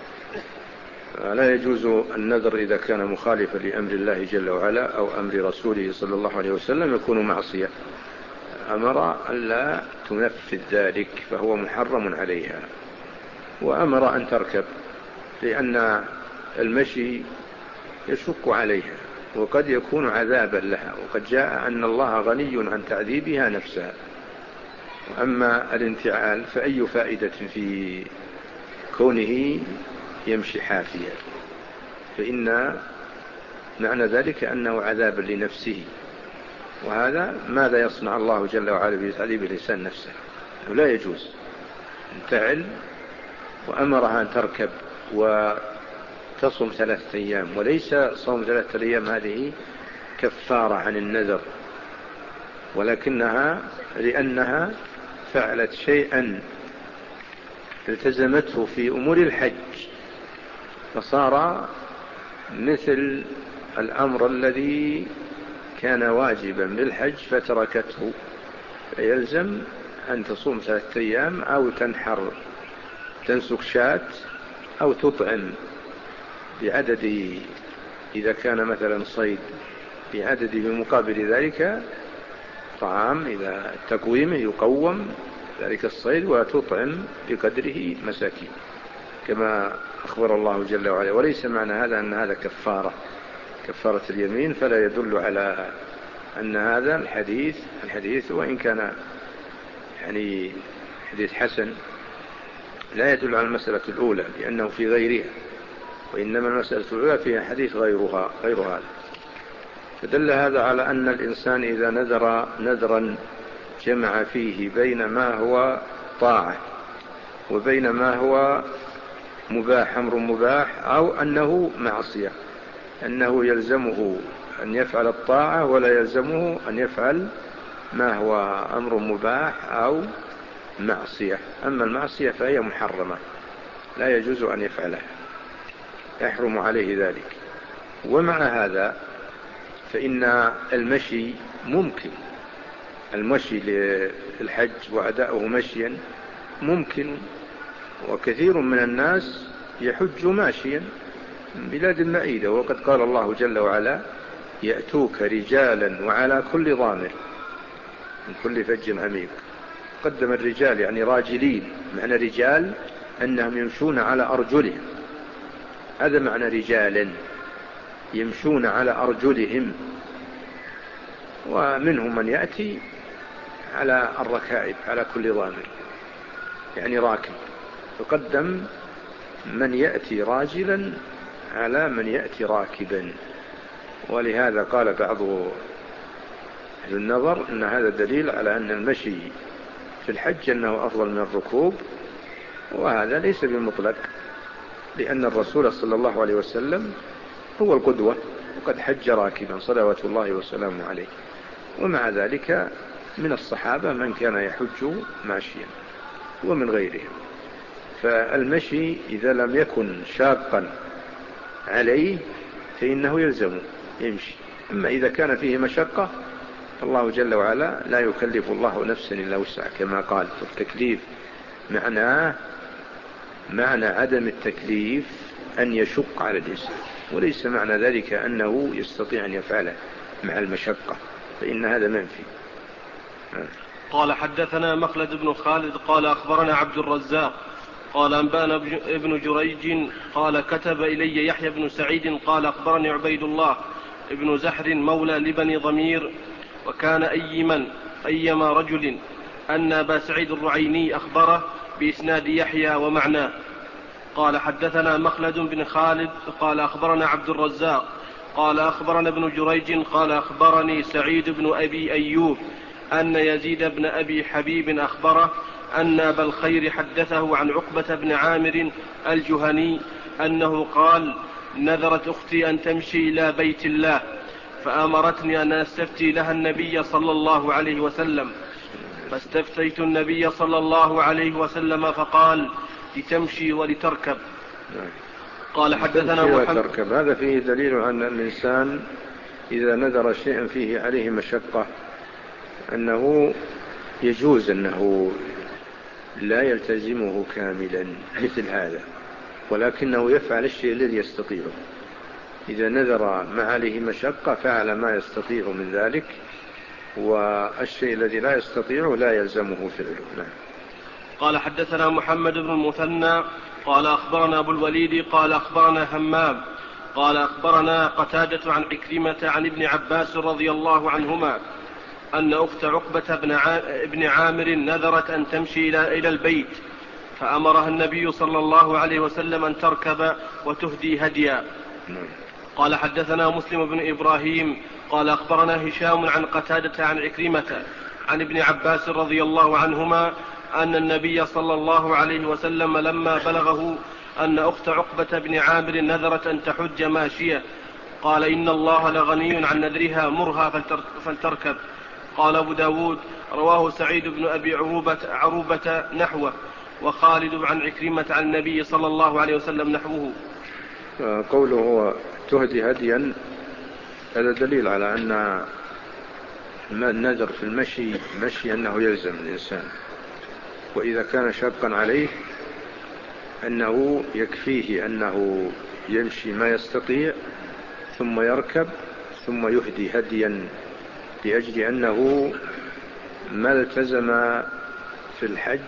لا يجوز النذر إذا كان مخالفا لأمر الله جل وعلا أو أمر رسوله صلى الله عليه وسلم يكون معصية. أمر ألا تنفذ ذلك فهو محرم عليها. وأمر أن تركب لأن المشي يشق عليها وقد يكون عذابا لها، وقد جاء أن الله غني عن تعذيبها نفسها. أما الانتعال فأي فائدة في كونه يمشي حافيا، فإن معنى ذلك أنه عذاب لنفسه، وهذا ماذا يصنع الله جل وعلا بتعذيب الإنسان نفسه؟ لا يجوز. انتعل وأمرها أن تركب وتصم ثلاثة أيام، وليس صوم ثلاثة أيام هذه كفارة عن النذر، ولكنها لأنها فعلت شيئا التزمته في أمور الحج فصار مثل الأمر الذي كان واجبا بالحج فتركته، فيلزم أن تصوم ثلاثة أيام أو تنحر تنسك شاة أو تطعم بعدد، إذا كان مثلا صيد بعدد بمقابل ذلك طعام، إذا تقويمه يقوم ذلك الصيد وتطعم بقدره مساكين كما أخبر الله جل وعلا. وليس معنى هذا أن هذا كفارة كفارة اليمين، فلا يدل على أن هذا الحديث الحديث وإن كان يعني حديث حسن لا يدل على المسألة الأولى لأنه في غيرها، وإنما المسألة الأولى فيها حديث غيرها غير هذا. فدل هذا على أن الإنسان إذا نذر نذرا جمع فيه بين ما هو طاعة وبين ما هو مباح أمر مباح أو أنه معصية، أنه يلزمه أن يفعل الطاعة ولا يلزمه أن يفعل ما هو أمر مباح أو معصية. أما المعصية فهي محرمة لا يجوز أن يفعلها، يحرم عليه ذلك. ومع هذا فإن المشي ممكن، المشي للحج وأداؤه مشيا ممكن، وكثير من الناس يحج ماشيا من بلاد بعيدة، وقد قال الله جل وعلا يأتوك رجالا وعلى كل ضامر من كل فج عميق. قدم الرجال يعني راجلين، معنى رجال أنهم يمشون على أرجلهم، هذا معنى رجالا يمشون على أرجلهم. ومنهم من يأتي على الركائب على كل ضامر يعني راكب، فقدم من يأتي راجلا على من يأتي راكبا. ولهذا قال بعض أهل النظر أن هذا دليل على أن المشي في الحج أنه أفضل من الركوب، وهذا ليس بمطلق، لأن الرسول صلى الله عليه وسلم هو القدوة وقد حج راكبا صلوات الله وسلامه عليه. ومع ذلك من الصحابة من كان يحج ماشيا ومن غيرهم. فالمشي إذا لم يكن شاقا عليه فإنه يلزم يمشي. أما إذا كان فيه مشقة الله جل وعلا لا يكلف الله نفسا إلا وسعها كما قال. التكليف معناه معنى عدم التكليف أن يشق على الإنسان، وليس معنى ذلك أنه يستطيع أن يفعله مع المشقة، فإن هذا منفي. قال حدثنا مخلد بن خالد قال أخبرنا عبد الرزاق قال أنبانا ابن جريج قال كتب إلي يحيى بن سعيد قال أخبرني عبيد الله ابن زحر مولى لبني ضمير وكان أيما أيما رجل أن أبا سعيد الرعيني أخبره بإسناد يحيى ومعناه. قال حدثنا مخلد بن خالد قال أخبرنا عبد الرزاق قال أخبرنا ابن جريج قال أخبرني سعيد بن أبي أيوب أن يزيد بن أبي حبيب أخبره أن أبا الخير حدثه عن عقبة بن عامر الجهني أنه قال نذرت أختي أن تمشي إلى بيت الله فأمرتني أن أستفتي لها النبي صلى الله عليه وسلم، فاستفتيت النبي صلى الله عليه وسلم فقال لتمشي ولتركب. قال حدثنا محمد. هذا فيه دليل أن الإنسان إذا نذر شيئا فيه عليه مشقة أنه يجوز أنه لا يلتزمه كاملا مثل هذا، ولكنه يفعل الشيء الذي يستطيعه. إذا نذر ما عليه مشقة فعل ما يستطيع من ذلك، والشيء الذي لا يستطيعه لا يلزمه فعله. قال حدثنا محمد بن المثنى قال أخبرنا أبو الوليد قال أخبرنا همام قال أخبرنا قتادة عن عكرمة عن ابن عباس رضي الله عنهما أن أخت عقبة بن عامر نذرت أن تمشي إلى البيت فأمرها النبي صلى الله عليه وسلم أن تركب وتهدي هديا. قال حدثنا مسلم بن إبراهيم قال أخبرنا هشام عن قتادة عن عكرمة عن ابن عباس رضي الله عنهما أن النبي صلى الله عليه وسلم لما بلغه أن أخت عقبة بن عامر نذرت أن تحج ماشية قال إن الله لغني عن نذرها مرها فلتركب. قال أبو داود رواه سعيد بن أبي عروبة, عروبة نحوه، وخالد عن عكرمة عن النبي صلى الله عليه وسلم نحوه. قوله هو تهدي هديا هذا دليل على أن النذر في المشي مشي أنه يلزم الإنسان، وإذا كان شاقا عليه أنه يكفيه أنه يمشي ما يستطيع ثم يركب ثم يهدي هديا، لأجل أنه ما التزم في الحج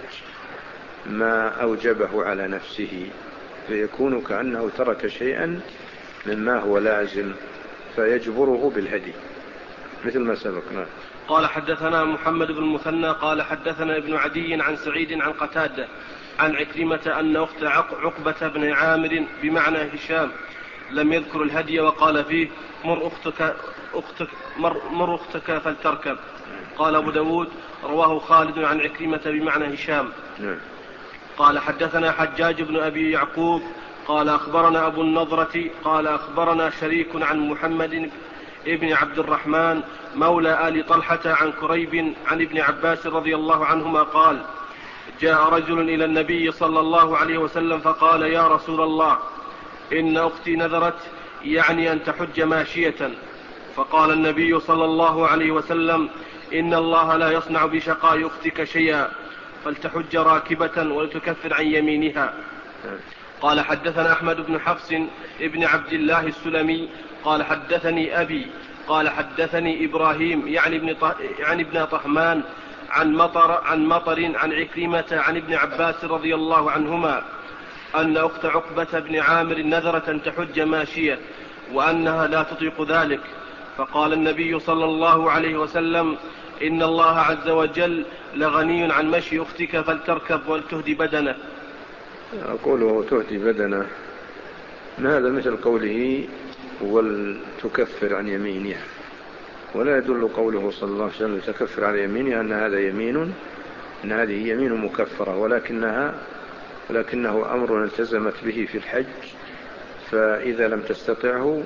ما أوجبه على نفسه، فيكون كأنه ترك شيئا مما هو لازم فيجبره بالهدي مثل ما سبقنا. قال حدثنا محمد بن المثنى قال حدثنا ابن عدي عن سعيد عن قتادة عن عكرمة أن أخت عقبة بن عامر بمعنى هشام لم يذكر الهدي وقال فيه مر أختك, أختك, مر, مر أختك فلتركب. قال أبو داود رواه خالد عن عكرمة بمعنى هشام. قال حدثنا حجاج بن أبي يعقوب قال أخبرنا أبو النضرة قال أخبرنا شريك عن محمد ابن عبد الرحمن مولى آل طلحة عن كريب عن ابن عباس رضي الله عنهما قال جاء رجل إلى النبي صلى الله عليه وسلم فقال يا رسول الله إن أختي نذرت يعني أن تحج ماشية. فقال النبي صلى الله عليه وسلم إن الله لا يصنع بشقاء أختك شيئا فلتحج راكبة ولتكفر عن يمينها. قال حدثنا أحمد بن حفص ابن عبد الله السلمي قال حدثني أبي قال حدثني إبراهيم يعني ابن, طه... يعني ابن طهمان عن مطر, عن مطر عن عكرمة عن ابن عباس رضي الله عنهما أن أخت عقبة بن عامر نذرت أن تحج ماشية وأنها لا تطيق ذلك. فقال النبي صلى الله عليه وسلم إن الله عز وجل لغني عن مشي أختك فلتركب ولتهدي بدنه. أقوله تهدي بدنه هذا مثل قوله ولتكفر عن يمينها، ولا يدل قوله صلى الله عليه وسلم تكفر عن يمينها أن هذا يمين أن هذه يمين مكفرة، ولكنها ولكنه أمر التزمت به في الحج، فإذا لم تستطعه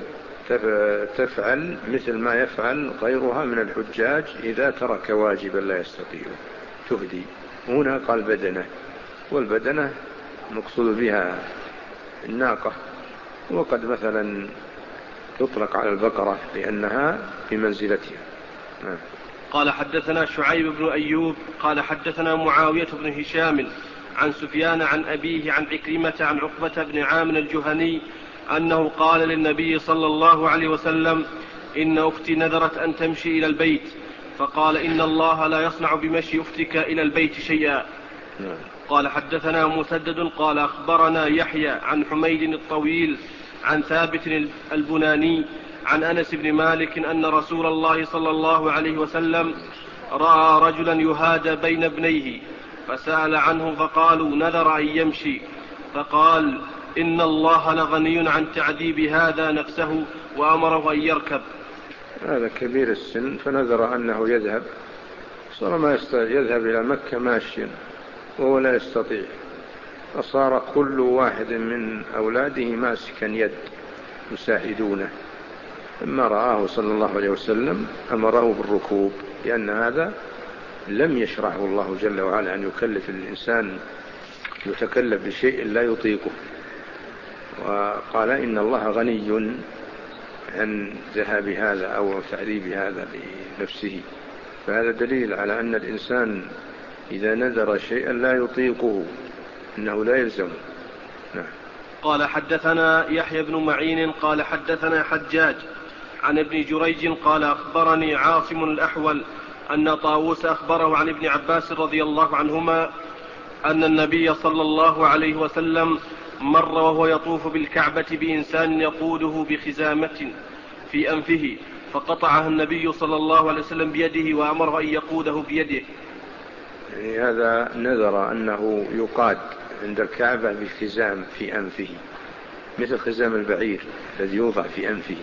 تفعل مثل ما يفعل غيرها من الحجاج إذا ترك واجبا لا يستطيع تهدي. هنا قال بدنه، والبدنة مقصود بها الناقة، وقد مثلا تطلق على البقرة لأنها بمنزلتها. قال حدثنا شعيب بن أيوب قال حدثنا معاوية بن هشام عن سفيان عن أبيه عن عكرمة عن عقبة بن عامر الجهني أنه قال للنبي صلى الله عليه وسلم إن أختي نذرت أن تمشي إلى البيت، فقال إن الله لا يصنع بمشي أختك إلى البيت شيئا. قال حدثنا مسدد قال أخبرنا يحيى عن حميد الطويل عن ثابت البناني عن أنس بن مالك أن رسول الله صلى الله عليه وسلم رأى رجلا يهادى بين ابنيه فسأل عنه فقالوا نذر أن يمشي، فقال إن الله لغني عن تعذيب هذا نفسه وأمره أن يركب. هذا كبير السن فنذر أنه يذهب، صار ما يذهب إلى مكة ماشيا وهو لا يستطيع، فصار كل واحد من أولاده ماسكا يد يساعدونه، لما رآه صلى الله عليه وسلم أمره بالركوب، لأن هذا لم يشرعه الله جل وعلا أن يكلف الإنسان يتكلف بشيء لا يطيقه، وقال إن الله غني عن ذهاب هذا أو تعذيب هذا لنفسه. فهذا دليل على أن الإنسان إذا نذر شيئا لا يطيقه إنه لا يلزم. نعم. قال حدثنا يحيى بن معين قال حدثنا حجاج عن ابن جريج قال أخبرني عاصم الأحول أن طاووس أخبره عن ابن عباس رضي الله عنهما أن النبي صلى الله عليه وسلم مر وهو يطوف بالكعبة بإنسان يقوده بخزامة في أنفه، فقطعها النبي صلى الله عليه وسلم بيده وأمره أن يقوده بيده. يعني هذا نذر أنه يقاد عند الكعبة بالخزام في أنفه مثل خزام البعير الذي يوضع في أنفه،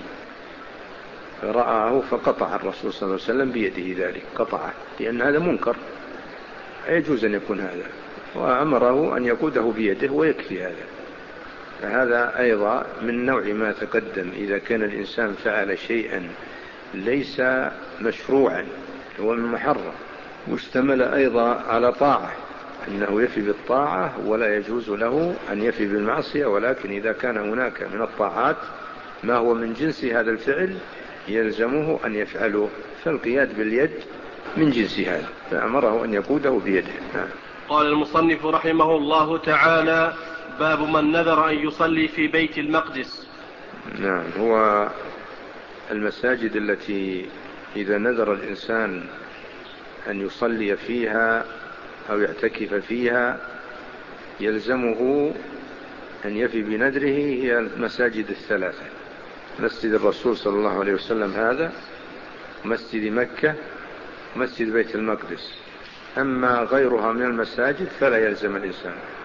فرآه فقطع الرسول صلى الله عليه وسلم بيده ذلك، قطعه لأن هذا منكر يجوز أن يكون هذا، وأمره أن يقوده بيده ويكفي هذا. فهذا أيضا من نوع ما تقدم، إذا كان الإنسان فعل شيئا ليس مشروعا هو من محرم، مشتمل أيضا على طاعة، أنه يفي بالطاعة ولا يجوز له أن يفي بالمعصية، ولكن إذا كان هناك من الطاعات ما هو من جنس هذا الفعل يلزمه أن يفعله، فالقياد باليد من جنس هذا، فأمره أن يقوده بيده. قال المصنف رحمه الله تعالى باب من نذر أن يصلي في بيت المقدس. نعم، هو المساجد التي إذا نذر الإنسان أن يصلي فيها أو يعتكف فيها يلزمه أن يفي بنذره هي المساجد الثلاثة: مسجد الرسول صلى الله عليه وسلم هذا، مسجد مكة، مسجد بيت المقدس. أما غيرها من المساجد فلا يلزم الإنسان.